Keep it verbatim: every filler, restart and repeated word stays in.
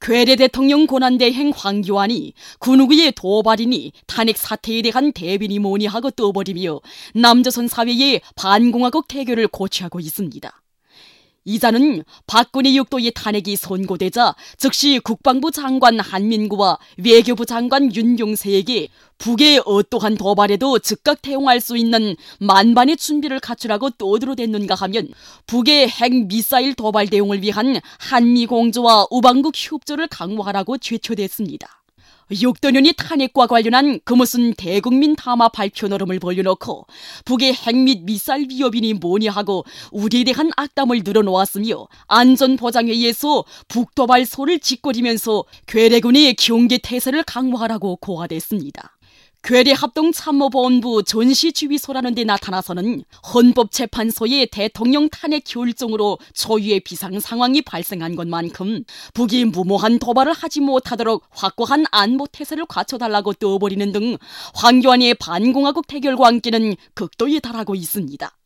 괴뢰 대통령 고난대행 황교안이 그 누구의 도발이니 탄핵 사태에 대한 대비니 뭐니 하고 떠버리며 남조선 사회의 반공화국 태교를 고취하고 있습니다. 이자는 박근혜 육도의 탄핵이 선고되자 즉시 국방부 장관 한민구와 외교부 장관 윤용세에게 북의 어떠한 도발에도 즉각 대응할 수 있는 만반의 준비를 갖추라고 떠들어댔는가 하면 북의 핵 미사일 도발 대응을 위한 한미공조와 우방국 협조를 강화하라고 제초됐습니다. 육도년이 탄핵과 관련한 그 무슨 대국민 담화 발표 노름을 벌려놓고 북의 핵 및 미사일 위협이니 뭐니 하고 우리에 대한 악담을 늘어놓았으며 안전보장회의에서 북도발소를 짓거리면서 괴뢰군의 경계 태세를 강화하라고 고하됐습니다. 괴뢰합동참모본부 전시지휘소라는 데 나타나서는 헌법재판소의 대통령 탄핵 결정으로 초유의 비상상황이 발생한 것만큼 북이 무모한 도발을 하지 못하도록 확고한 안보태세를 갖춰달라고 떠버리는 등 황교안의 반공화국 태결과 함께는 극도에 달하고 있습니다.